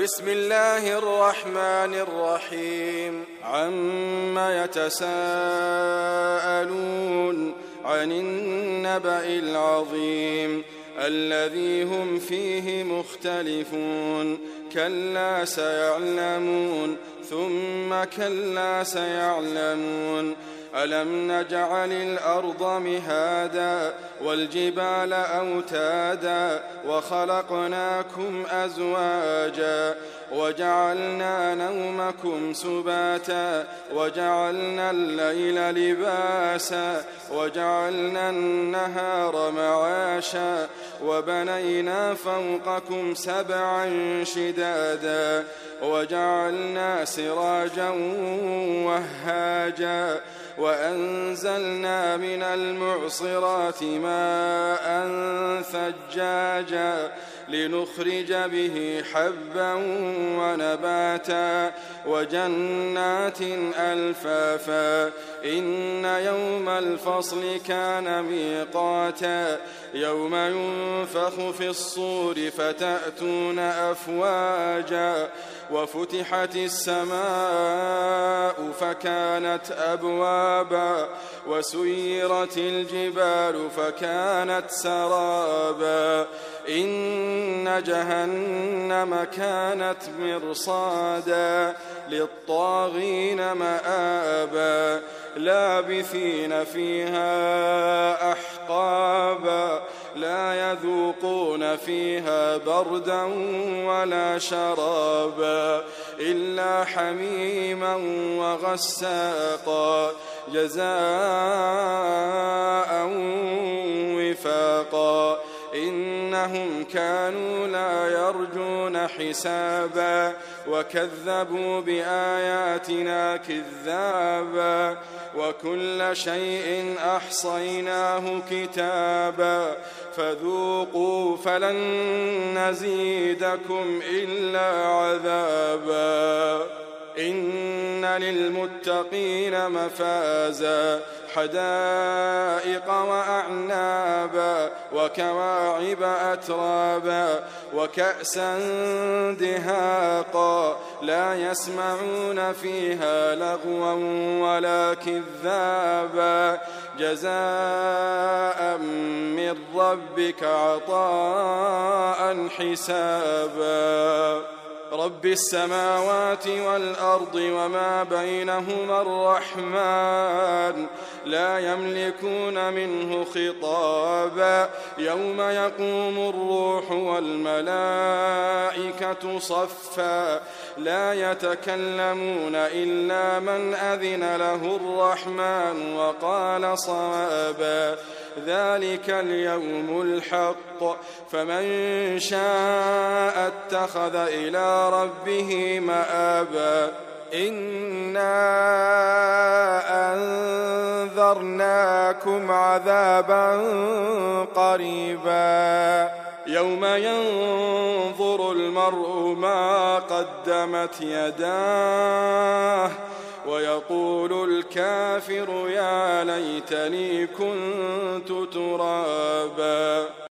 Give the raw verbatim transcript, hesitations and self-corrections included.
بسم الله الرحمن الرحيم عم يتساءلون عن النبأ العظيم الذي هم فيه مختلفون كلا سيعلمون ثم كلا سيعلمون ألم نجعل الأرض مهادا والجبال أوتادا وخلقناكم أزواجا وجعلنا نومكم سباتا وجعلنا الليل لباسا وجعلنا النهار معاشا وبنينا فوقكم سبعا شدادا وجعلنا سراجا وهاجا وأنزلنا من المعصرات ماء ثجاجا لنخرج به حبا ونباتا وجنات ألفافا إن يوم الفصل كان ميقاتا يوم ينفخ في الصور فتأتون أفواجا وفتحت السماء فكانت أبوابا وسيرت الجبال فكانت سرابا إن جهنم كانت مرصادا للطاغين مآبا لابثين فيها أحقابا لا يذوقون فيها بردا ولا شرابا إلا حميما وغساقا جزاء وفاقا إنهم كانوا لا يرجون حسابا وكذبوا بآياتنا كذابا وكل شيء أحصيناه كتابا فذوقوا فلن نزيدكم إلا عذابا إن للمتقين مفازا حدائق وأعنابا وكواعب أترابا وكأسا دهاقا لا يسمعون فيها لغوا ولا كذابا جزاء من ربك عطاء حسابا رب السماوات والأرض وما بينهما الرحمن لا يملكون منه خطابا يوم يقوم الروح والملائكة صفا لا يتكلمون إلا من أذن له الرحمن وقال صوابا ذلك اليوم الحق فمن شاء اتخذ إلى ربه مآبا إنا أنذرناكم عذابا قريبا يوم ينظر المرء ما قدمت يداه ويقول الكافر يا ليتني كنت ترابا.